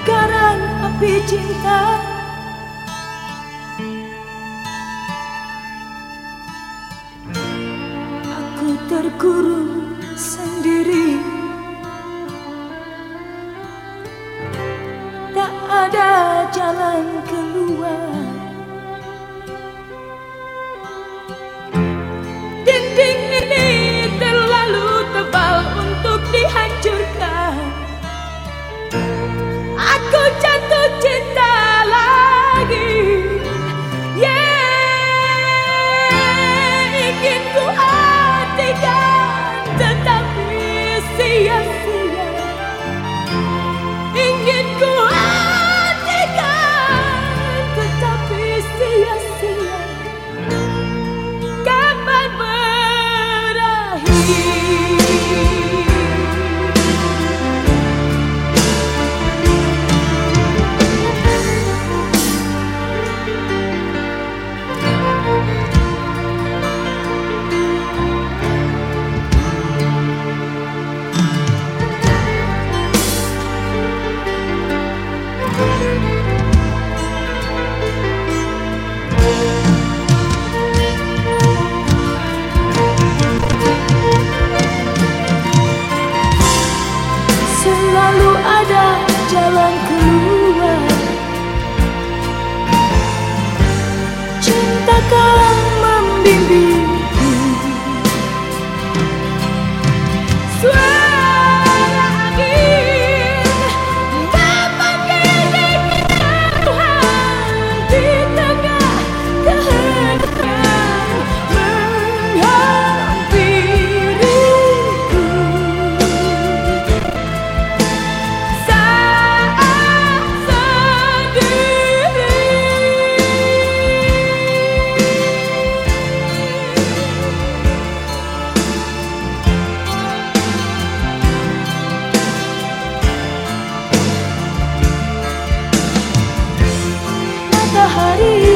lingkaran api cinta. Aku terkurung sendiri, tak ada jalan keluar. Dinding ini terlalu tebal untuk dihancurkan. Aku jatuh cinta lagi, ingin ku hatikan tetapi sia-sia. Ingin ku hatikan tetapi sia-sia. Kapan berakhir? Selalu ada jalan keluar. Cinta kan membimbingku. Suara angin memanggil kejauhan di tengah keheningan menghampiriku. Matahari